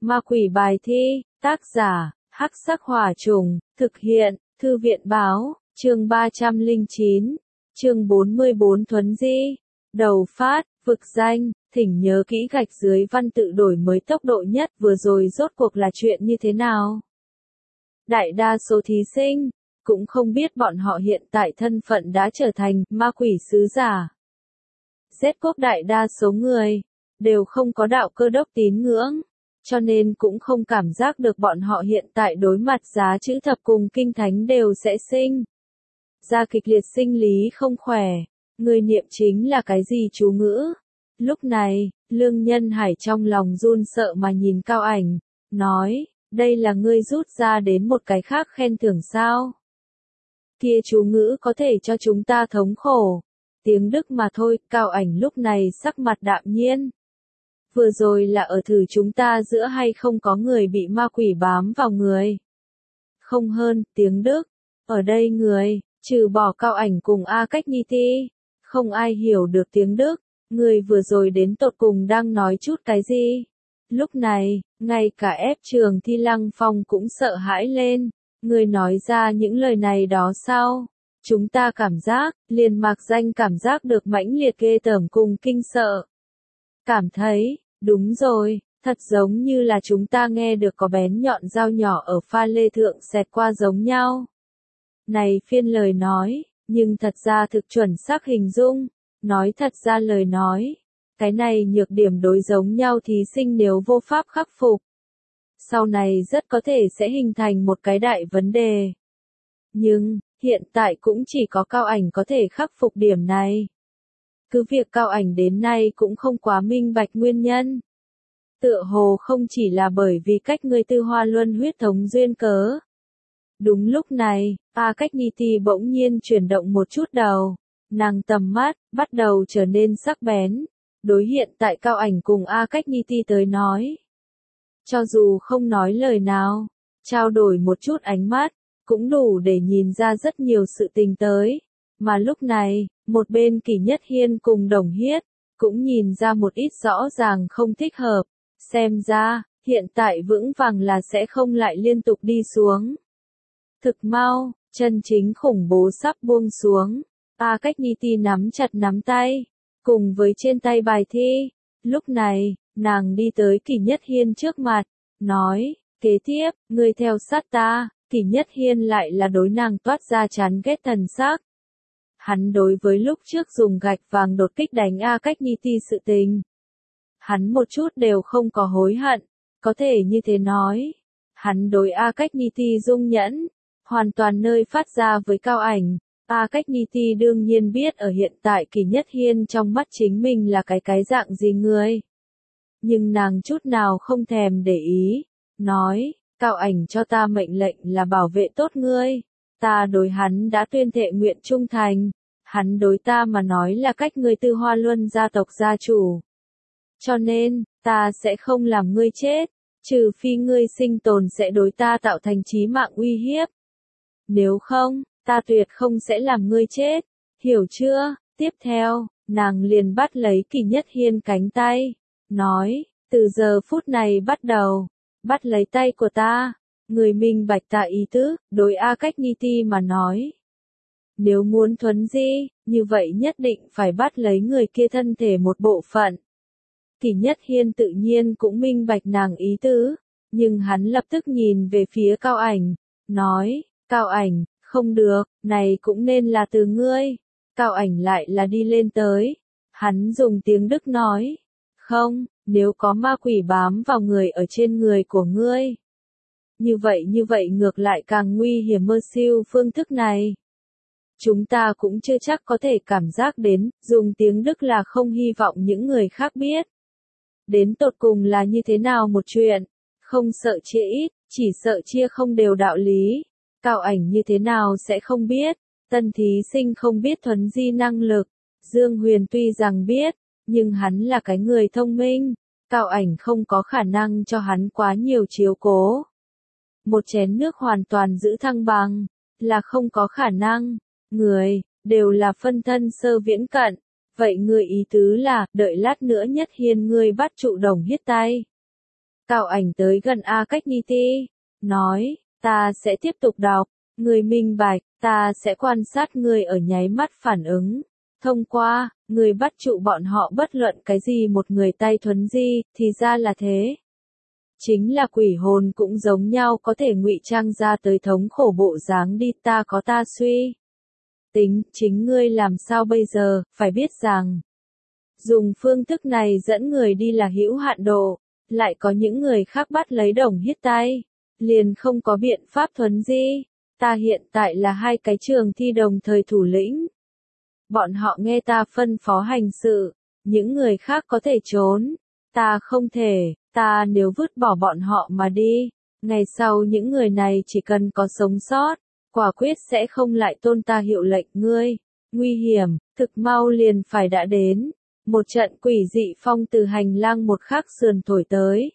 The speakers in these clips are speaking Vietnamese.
Ma quỷ bài thi, tác giả, Hắc Sắc Hỏa Trùng, thực hiện, Thư viện báo, chương 309, chương 44 Thuấn Di, đầu phát, vực danh, thỉnh nhớ kỹ gạch dưới văn tự đổi mới tốc độ nhất vừa rồi rốt cuộc là chuyện như thế nào. Đại đa số thí sinh, cũng không biết bọn họ hiện tại thân phận đã trở thành ma quỷ sứ giả. Giết quốc đại đa số người, đều không có đạo cơ đốc tín ngưỡng, cho nên cũng không cảm giác được bọn họ hiện tại đối mặt giá chữ thập cùng kinh thánh đều sẽ sinh ra kịch liệt sinh lý không khỏe. Người niệm chính là cái gì chú ngữ? Lúc này, Lương Nhân Hải trong lòng run sợ mà nhìn Cao Ảnh, nói, đây là ngươi rút ra đến một cái khác khen thưởng sao? Kia chú ngữ có thể cho chúng ta thống khổ. Tiếng Đức mà thôi, Cao Ảnh lúc này sắc mặt đạm nhiên. Vừa rồi là ở thử chúng ta giữa hay không có người bị ma quỷ bám vào người. Không hơn, tiếng Đức. Ở đây người, trừ bỏ Cao Ảnh cùng A Cách Nhi Ti, không ai hiểu được tiếng Đức. Người vừa rồi đến tột cùng đang nói chút cái gì? Lúc này, ngay cả ép trường thi Lăng Phong cũng sợ hãi lên. Người nói ra những lời này đó sao? Chúng ta cảm giác, liền mạc danh cảm giác được mãnh liệt ghê tởm cùng kinh sợ. Cảm thấy, đúng rồi, thật giống như là chúng ta nghe được có bén nhọn dao nhỏ ở pha lê thượng xẹt qua giống nhau. Này phiên lời nói, nhưng thật ra thực chuẩn xác hình dung, nói thật ra lời nói. Cái này nhược điểm đối giống nhau thí sinh nếu vô pháp khắc phục. Sau này rất có thể sẽ hình thành một cái đại vấn đề. Nhưng, hiện tại cũng chỉ có Cao Ảnh có thể khắc phục điểm này. Cứ việc Cao Ảnh đến nay cũng không quá minh bạch nguyên nhân. Tựa hồ không chỉ là bởi vì cách người tư hoa luân huyết thống duyên cớ. Đúng lúc này, A Cách Nhi Ti bỗng nhiên chuyển động một chút đầu. Nàng tầm mắt, bắt đầu trở nên sắc bén. Đối hiện tại Cao Ảnh cùng A Cách Nhi Ti tới nói. Cho dù không nói lời nào, trao đổi một chút ánh mắt, cũng đủ để nhìn ra rất nhiều sự tình tới. Mà lúc này, một bên Kỷ Nhất Hiên cùng Đồng Hiết, cũng nhìn ra một ít rõ ràng không thích hợp. Xem ra, hiện tại vững vàng là sẽ không lại liên tục đi xuống. Thực mau, chân chính khủng bố sắp buông xuống. A Cách Nhi Ti nắm chặt nắm tay, cùng với trên tay bài thi. Lúc này, nàng đi tới Kỷ Nhất Hiên trước mặt, nói, kế tiếp, ngươi theo sát ta. Kỷ Nhất Hiên lại là đối nàng toát ra chán ghét thần sắc. Hắn đối với lúc trước dùng gạch vàng đột kích đánh A Cách Nhi Ti sự tình. Hắn một chút đều không có hối hận, có thể như thế nói. Hắn đối A Cách Nhi Ti dung nhẫn, hoàn toàn nơi phát ra với Cao Ảnh. A Cách Nhi Ti đương nhiên biết ở hiện tại Kỷ Nhất Hiên trong mắt chính mình là cái dạng gì người. Nhưng nàng chút nào không thèm để ý, nói, Cao Ảnh cho ta mệnh lệnh là bảo vệ tốt ngươi. Ta đối hắn đã tuyên thệ nguyện trung thành. Hắn đối ta mà nói là cách ngươi Tư Hoa Luân gia tộc gia chủ. Cho nên, ta sẽ không làm ngươi chết, trừ phi ngươi sinh tồn sẽ đối ta tạo thành chí mạng uy hiếp. Nếu không, ta tuyệt không sẽ làm ngươi chết, hiểu chưa? Tiếp theo, nàng liền bắt lấy Kỷ Nhất Hiên cánh tay, nói, từ giờ phút này bắt đầu, bắt lấy tay của ta, người minh bạch ta ý tứ, đối A Cách Nhi Ti mà nói. Nếu muốn thuấn di, như vậy nhất định phải bắt lấy người kia thân thể một bộ phận. Kỷ Nhất Hiên tự nhiên cũng minh bạch nàng ý tứ, nhưng hắn lập tức nhìn về phía Cao Ảnh, nói, Cao Ảnh, không được, này cũng nên là từ ngươi. Cao Ảnh lại là đi lên tới, hắn dùng tiếng Đức nói, không, nếu có ma quỷ bám vào người ở trên người của ngươi. Như vậy ngược lại càng nguy hiểm mơ siêu phương thức này. Chúng ta cũng chưa chắc có thể cảm giác đến, dùng tiếng Đức là không hy vọng những người khác biết. Đến tột cùng là như thế nào một chuyện, không sợ chia ít, chỉ sợ chia không đều đạo lý. Cao Ảnh như thế nào sẽ không biết, tân thí sinh không biết thuấn di năng lực. Dương Huyền tuy rằng biết, nhưng hắn là cái người thông minh, Cao Ảnh không có khả năng cho hắn quá nhiều chiếu cố. Một chén nước hoàn toàn giữ thăng bằng, là không có khả năng, người, đều là phân thân sơ viễn cận. Vậy người ý tứ là, đợi lát nữa Nhất Hiên ngươi bắt trụ Đồng Hiết tay. Cao Ảnh tới gần A Cách Ni Ti, nói, ta sẽ tiếp tục đọc, người minh bạch, ta sẽ quan sát người ở nháy mắt phản ứng. Thông qua, người bắt trụ bọn họ bất luận cái gì một người tay thuấn di, thì ra là thế. Chính là quỷ hồn cũng giống nhau có thể ngụy trang ra tới thống khổ bộ dáng đi ta có ta suy. Tính, chính ngươi làm sao bây giờ, phải biết rằng, dùng phương thức này dẫn người đi là hữu hạn độ, lại có những người khác bắt lấy đồng hiết tay, liền không có biện pháp thuấn di. Ta hiện tại là hai cái trường thi đồng thời thủ lĩnh. Bọn họ nghe ta phân phó hành sự, những người khác có thể trốn, ta không thể, ta nếu vứt bỏ bọn họ mà đi, ngày sau những người này chỉ cần có sống sót, quả quyết sẽ không lại tôn ta hiệu lệnh ngươi. Nguy hiểm, thực mau liền phải đã đến. Một trận quỷ dị phong từ hành lang một khắc sườn thổi tới.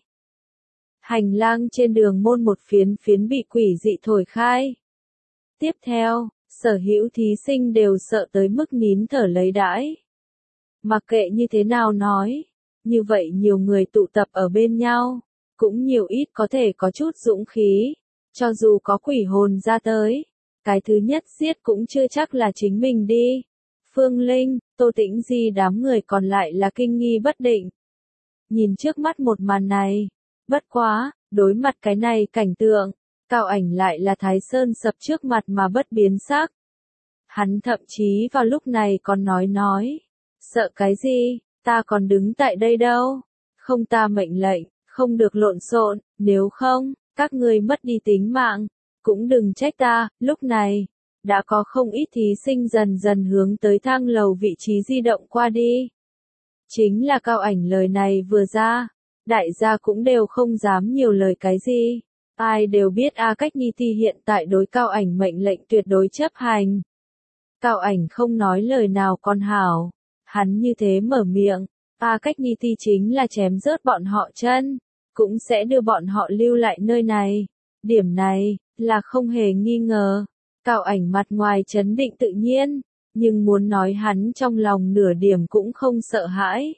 Hành lang trên đường môn một phiến phiến bị quỷ dị thổi khai. Tiếp theo, sở hữu thí sinh đều sợ tới mức nín thở lấy đãi. Mặc kệ như thế nào nói, như vậy nhiều người tụ tập ở bên nhau, cũng nhiều ít có thể có chút dũng khí, cho dù có quỷ hồn ra tới, cái thứ nhất giết cũng chưa chắc là chính mình đi. Phương Linh, Tô Tĩnh Di đám người còn lại là kinh nghi bất định. Nhìn trước mắt một màn này, bất quá, đối mặt cái này cảnh tượng, Cao Ảnh lại là Thái Sơn sập trước mặt mà bất biến sắc. Hắn thậm chí vào lúc này còn nói, sợ cái gì, ta còn đứng tại đây đâu, không ta mệnh lệnh, không được lộn xộn, nếu không, các ngươi mất đi tính mạng, cũng đừng trách ta. Lúc này, đã có không ít thí sinh dần dần hướng tới thang lầu vị trí di động qua đi. Chính là Cao Ảnh lời này vừa ra, đại gia cũng đều không dám nhiều lời cái gì. Ai đều biết A Cách Ni Ti hiện tại đối Cao Ảnh mệnh lệnh tuyệt đối chấp hành. Cao Ảnh không nói lời nào còn hảo, hắn như thế mở miệng, A Cách Ni Ti chính là chém rớt bọn họ chân, cũng sẽ đưa bọn họ lưu lại nơi này. Điểm này, là không hề nghi ngờ. Cao Ảnh mặt ngoài trấn định tự nhiên, nhưng muốn nói hắn trong lòng nửa điểm cũng không sợ hãi.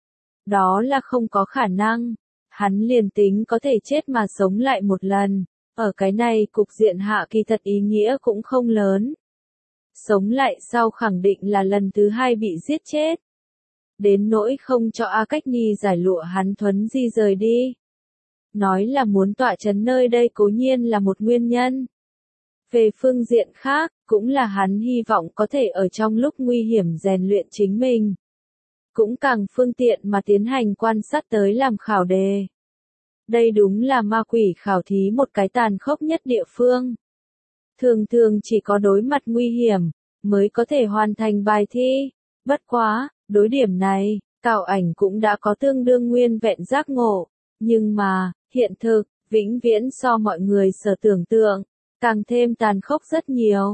Đó là không có khả năng. Hắn liền tính có thể chết mà sống lại một lần, ở cái này cục diện hạ kỳ thật ý nghĩa cũng không lớn. Sống lại sau khẳng định là lần thứ hai bị giết chết. Đến nỗi không cho A Cách Ni giải lụa hắn thuấn di rời đi. Nói là muốn tọa trấn nơi đây cố nhiên là một nguyên nhân. Về phương diện khác, cũng là hắn hy vọng có thể ở trong lúc nguy hiểm rèn luyện chính mình. Cũng càng phương tiện mà tiến hành quan sát tới làm khảo đề. Đây đúng là ma quỷ khảo thí một cái tàn khốc nhất địa phương. Thường thường chỉ có đối mặt nguy hiểm, mới có thể hoàn thành bài thi. Bất quá, đối điểm này, Cao Ảnh cũng đã có tương đương nguyên vẹn giác ngộ. Nhưng mà, hiện thực, vĩnh viễn so mọi người sở tưởng tượng, càng thêm tàn khốc rất nhiều.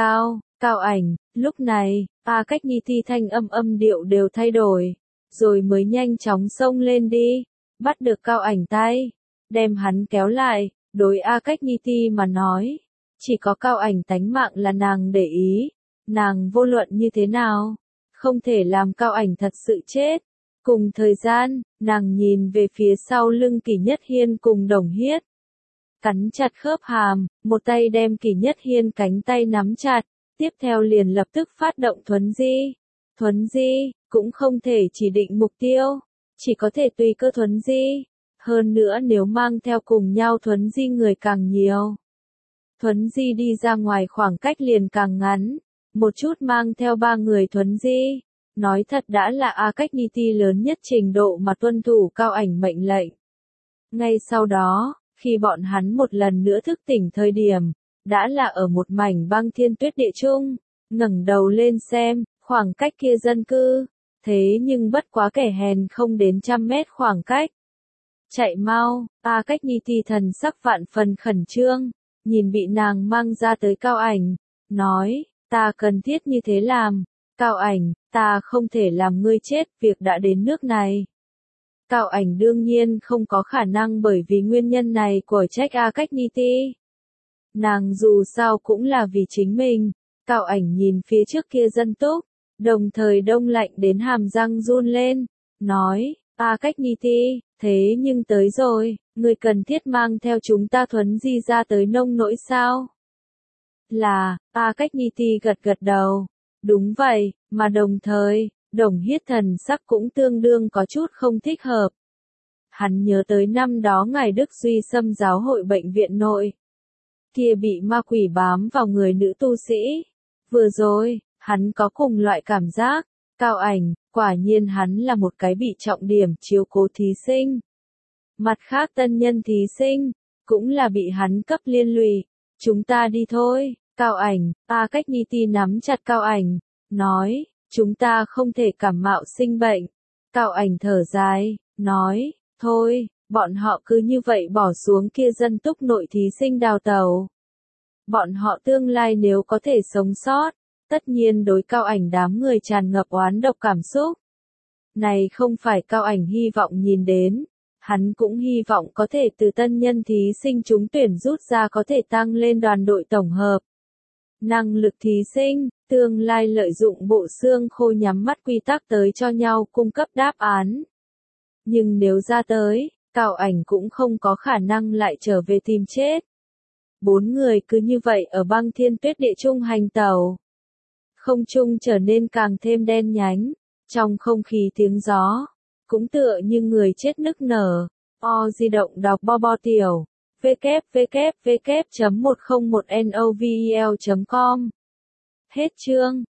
Cao Ảnh, lúc này, A Cách Ni Ti thanh âm điệu đều thay đổi, rồi mới nhanh chóng xông lên đi, bắt được Cao Ảnh tay, đem hắn kéo lại, đối A Cách Ni Ti mà nói, chỉ có Cao Ảnh tánh mạng là nàng để ý, nàng vô luận như thế nào, không thể làm Cao Ảnh thật sự chết. Cùng thời gian, nàng nhìn về phía sau lưng Kỷ Nhất Hiên cùng Đồng Hiết, cắn chặt khớp hàm, một tay đem Kỷ Nhất Hiên cánh tay nắm chặt. Tiếp theo liền lập tức phát động thuấn di. Thuấn di, cũng không thể chỉ định mục tiêu, chỉ có thể tùy cơ thuấn di. Hơn nữa nếu mang theo cùng nhau thuấn di người càng nhiều. Thuấn di đi ra ngoài khoảng cách liền càng ngắn, một chút mang theo 3 người thuấn di. Nói thật đã là A Cách Ni Ti lớn nhất trình độ mà tuân thủ Cao Ảnh mệnh lệnh. Ngay sau đó, khi bọn hắn một lần nữa thức tỉnh thời điểm, đã là ở một mảnh băng thiên tuyết địa chung, ngẩng đầu lên xem, khoảng cách kia dân cư, thế nhưng bất quá kẻ hèn không đến 100 mét khoảng cách. Chạy mau, A Cách Ni Ti thần sắc vạn phần khẩn trương, nhìn bị nàng mang ra tới Cao Ảnh, nói, ta cần thiết như thế làm, Cao Ảnh, ta không thể làm ngươi chết, việc đã đến nước này. Cao Ảnh đương nhiên không có khả năng bởi vì nguyên nhân này của trách A Cách Ni Ti. Nàng dù sao cũng là vì chính mình. Cao Ảnh nhìn phía trước kia dân túc, đồng thời đông lạnh đến hàm răng run lên, nói, A Cách Ni Ti, Thế nhưng tới rồi, người cần thiết mang theo chúng ta thuấn di ra tới nông nỗi sao? Là, cách ni ti gật gật đầu. Đúng vậy, mà đồng thời, Đồng Hiết thần sắc cũng tương đương có chút không thích hợp. Hắn nhớ tới năm đó ngài Đức Duy xâm giáo hội bệnh viện nội. Kia bị ma quỷ bám vào người nữ tu sĩ. Vừa rồi, hắn có cùng loại cảm giác. Cao Ảnh, quả nhiên hắn là một cái bị trọng điểm chiếu cố thí sinh. Mặt khác tân nhân thí sinh, cũng là bị hắn cấp liên lụy. Chúng ta đi thôi, Cao Ảnh, Cách Ni Ti nắm chặt Cao Ảnh, nói, chúng ta không thể cảm mạo sinh bệnh. Cao Ảnh thở dài, nói, thôi, bọn họ cứ như vậy bỏ xuống kia dân túc nội thí sinh đào tàu. Bọn họ tương lai nếu có thể sống sót, tất nhiên đối Cao Ảnh đám người tràn ngập oán độc cảm xúc. Này không phải Cao Ảnh hy vọng nhìn đến, hắn cũng hy vọng có thể từ tân nhân thí sinh trúng tuyển rút ra có thể tăng lên đoàn đội tổng hợp. Năng lực thí sinh, tương lai lợi dụng bộ xương khô nhắm mắt quy tắc tới cho nhau cung cấp đáp án. Nhưng nếu ra tới, Cao Ảnh cũng không có khả năng lại trở về tìm chết. 4 người cứ như vậy ở băng thiên tuyết địa trung hành tàu. Không trung trở nên càng thêm đen nhánh, trong không khí tiếng gió, cũng tựa như người chết nức nở. Di động đọc bo bo tiểu, www.101novel.com. Hết chương.